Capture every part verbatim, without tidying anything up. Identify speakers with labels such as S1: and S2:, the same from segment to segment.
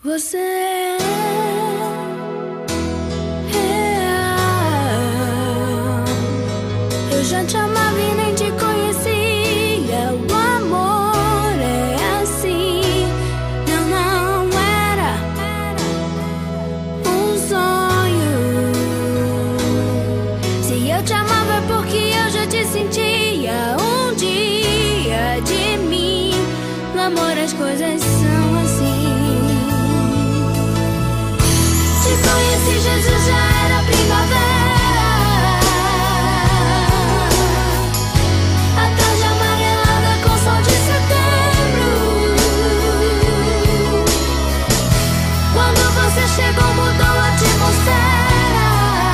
S1: Você é real. Eu já te amava e nem te conhecia. O amor é assim. Não, não era um sonho. Se eu te amava é porque eu já te sentia um dia de mim. No amor as coisas são assim. Conheci Jesus, já era primavera. A tarde amarelada com sol de setembro. Quando você chegou, mudou a atmosfera.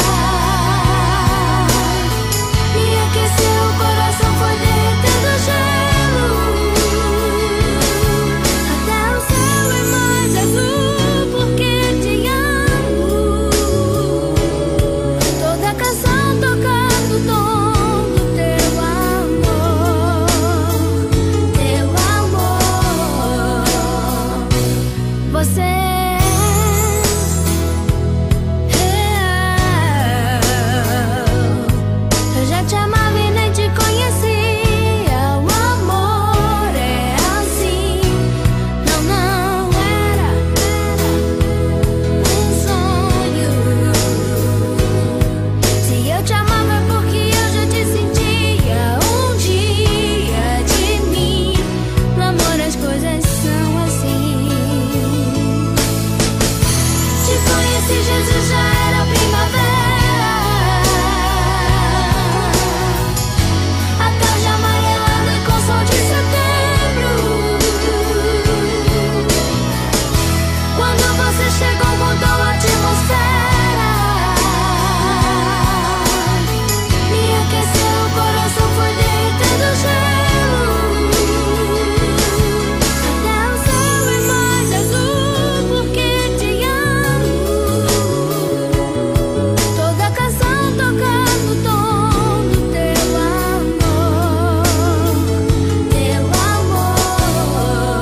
S1: Me aqueceu, o coração foi derretendo gelo. Até o céu é mais azul porque te amo. Toda canção tocando o tom do teu amor, teu amor. Você é real. Eu já te amava e nem te conhecia. O amor é assim. Não, não era um sonho. Se eu te amava é porque eu já te sentia um dia de mim. No amor as coisas são assim. Te conheci, Jesus, já era primavera. A tarde amarelada com sol de setembro. Quando você chegou, mudou a atmosfera. Me aqueceu, o coração foi derretendo gelo. Até o céu é mais azul porque te amo. Toda canção tocando o tom do teu amor, teu amor.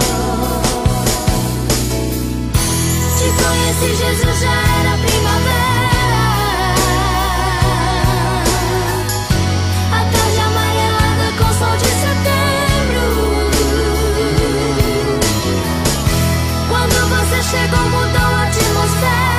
S1: Te conheci, Jesus, já era primavera. A tarde amarelada com sol de setembro. Quando você chegou, mudou a atmosfera.